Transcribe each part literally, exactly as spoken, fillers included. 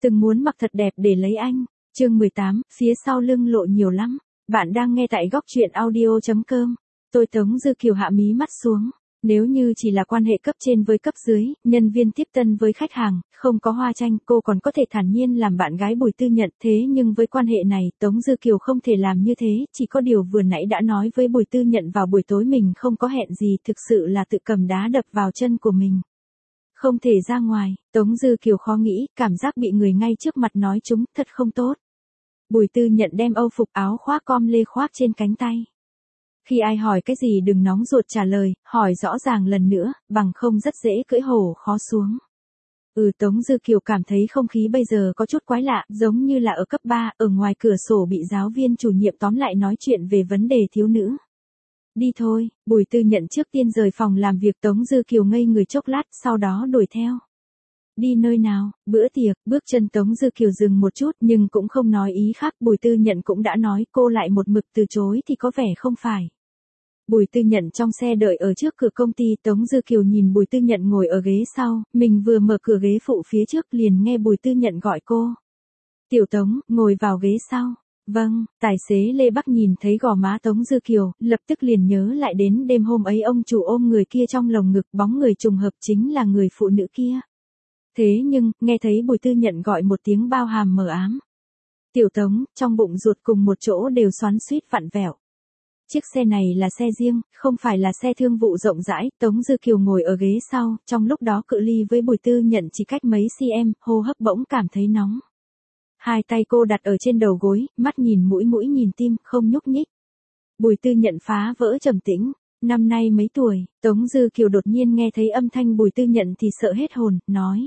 Từng muốn mặc thật đẹp để lấy anh. Chương mười tám, phía sau lưng lộ nhiều lắm. Bạn đang nghe tại góc truyện audio chấm com. Tôi Tống Dư Kiều hạ mí mắt xuống. Nếu như chỉ là quan hệ cấp trên với cấp dưới, nhân viên tiếp tân với khách hàng, không có hoa tranh, cô còn có thể thản nhiên làm bạn gái Bùi Tư Nhận. Thế nhưng với quan hệ này, Tống Dư Kiều không thể làm như thế, chỉ có điều vừa nãy đã nói với Bùi Tư Nhận vào buổi tối mình không có hẹn gì, thực sự là tự cầm đá đập vào chân của mình. Không thể ra ngoài, Tống Dư Kiều khó nghĩ, cảm giác bị người ngay trước mặt nói trúng, thật không tốt. Bùi Tư Nhận đem âu phục áo khoác com lê khoác trên cánh tay. Khi ai hỏi cái gì đừng nóng ruột trả lời, hỏi rõ ràng lần nữa, bằng không rất dễ cưỡi hổ khó xuống. Ừ, Tống Dư Kiều cảm thấy không khí bây giờ có chút quái lạ, giống như là ở cấp ba, ở ngoài cửa sổ bị giáo viên chủ nhiệm tóm lại nói chuyện về vấn đề thiếu nữ. Đi thôi, Bùi Tư Nhận trước tiên rời phòng làm việc. Tống Dư Kiều ngây người chốc lát, sau đó đuổi theo. Đi nơi nào? Bữa tiệc. Bước chân Tống Dư Kiều dừng một chút nhưng cũng không nói ý khác. Bùi Tư Nhận cũng đã nói, cô lại một mực từ chối thì có vẻ không phải. Bùi Tư Nhận trong xe đợi ở trước cửa công ty. Tống Dư Kiều nhìn Bùi Tư Nhận ngồi ở ghế sau, mình vừa mở cửa ghế phụ phía trước liền nghe Bùi Tư Nhận gọi cô. Tiểu Tống, ngồi vào ghế sau. Vâng, tài xế Lê Bắc nhìn thấy gò má Tống Dư Kiều, lập tức liền nhớ lại đến đêm hôm ấy ông chủ ôm người kia trong lồng ngực, bóng người trùng hợp chính là người phụ nữ kia. Thế nhưng, nghe thấy Bùi Tư Nhận gọi một tiếng bao hàm mờ ám. Tiểu Tống, trong bụng ruột cùng một chỗ đều xoắn xuýt vặn vẹo. Chiếc xe này là xe riêng, không phải là xe thương vụ rộng rãi. Tống Dư Kiều ngồi ở ghế sau, trong lúc đó cự ly với Bùi Tư Nhận chỉ cách mấy cm, hô hấp bỗng cảm thấy nóng. Hai tay cô đặt ở trên đầu gối, mắt nhìn mũi mũi nhìn tim, không nhúc nhích. Bùi Tư Nhận phá vỡ trầm tĩnh. Năm nay mấy tuổi? Tống Dư Kiều đột nhiên nghe thấy âm thanh Bùi Tư Nhận thì sợ hết hồn, nói.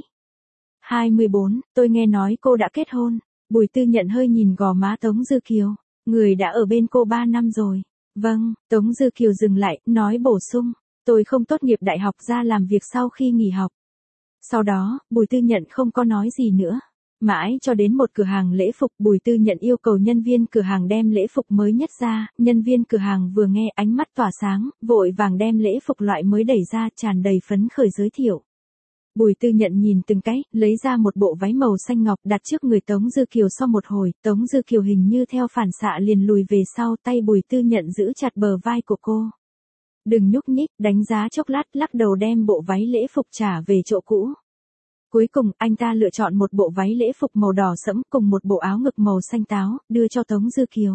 hai mươi bốn, tôi nghe nói cô đã kết hôn. Bùi Tư Nhận hơi nhìn gò má Tống Dư Kiều. Người đã ở bên cô ba năm rồi. Vâng, Tống Dư Kiều dừng lại, nói bổ sung. Tôi không tốt nghiệp đại học ra làm việc sau khi nghỉ học. Sau đó, Bùi Tư Nhận không có nói gì nữa. Mãi cho đến một cửa hàng lễ phục, Bùi Tư Nhận yêu cầu nhân viên cửa hàng đem lễ phục mới nhất ra. Nhân viên cửa hàng vừa nghe ánh mắt tỏa sáng, vội vàng đem lễ phục loại mới đẩy ra, tràn đầy phấn khởi giới thiệu. Bùi Tư Nhận nhìn từng cái, lấy ra một bộ váy màu xanh ngọc đặt trước người Tống Dư Kiều. Sau một hồi, Tống Dư Kiều hình như theo phản xạ liền lùi về sau, tay Bùi Tư Nhận giữ chặt bờ vai của cô. Đừng nhúc nhích, đánh giá chốc lát, lắc đầu đem bộ váy lễ phục trả về chỗ cũ. Cuối cùng, anh ta lựa chọn một bộ váy lễ phục màu đỏ sẫm cùng một bộ áo ngực màu xanh táo, đưa cho Tống Dư Kiều.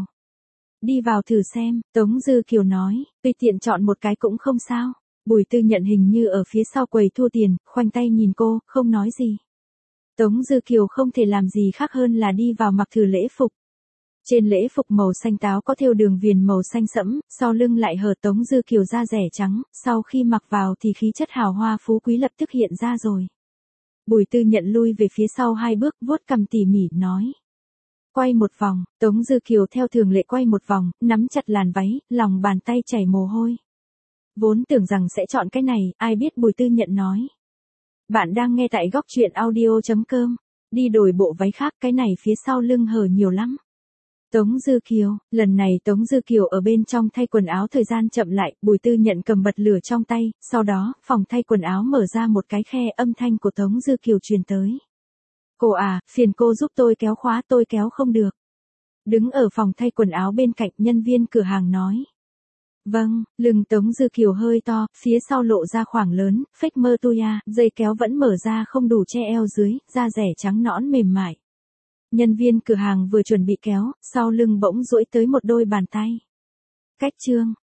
Đi vào thử xem, Tống Dư Kiều nói, tùy tiện chọn một cái cũng không sao. Bùi Tư Nhận hình như ở phía sau quầy thu tiền, khoanh tay nhìn cô, không nói gì. Tống Dư Kiều không thể làm gì khác hơn là đi vào mặc thử lễ phục. Trên lễ phục màu xanh táo có thêu đường viền màu xanh sẫm, sau lưng lại hở Tống Dư Kiều da rẻ trắng, sau khi mặc vào thì khí chất hào hoa phú quý lập tức hiện ra rồi. Bùi Tư Nhận lui về phía sau hai bước, vuốt cằm tỉ mỉ, nói. Quay một vòng. Tống Dư Kiều theo thường lệ quay một vòng, nắm chặt làn váy, lòng bàn tay chảy mồ hôi. Vốn tưởng rằng sẽ chọn cái này, ai biết Bùi Tư Nhận nói. Bạn đang nghe tại góc truyện audio chấm com. Đi đổi bộ váy khác, cái này phía sau lưng hở nhiều lắm. Tống Dư Kiều, lần này Tống Dư Kiều ở bên trong thay quần áo, thời gian chậm lại, Bùi Tư Nhận cầm bật lửa trong tay, sau đó, phòng thay quần áo mở ra một cái khe, âm thanh của Tống Dư Kiều truyền tới. Cô à, phiền cô giúp tôi kéo khóa, tôi kéo không được. Đứng ở phòng thay quần áo bên cạnh, nhân viên cửa hàng nói. Vâng, lưng Tống Dư Kiều hơi to, phía sau lộ ra khoảng lớn, phếch mơ tuya, dây kéo vẫn mở ra không đủ che eo dưới, da rẻ trắng nõn mềm mại. Nhân viên cửa hàng vừa chuẩn bị kéo, sau lưng bỗng duỗi tới một đôi bàn tay. Cách chương,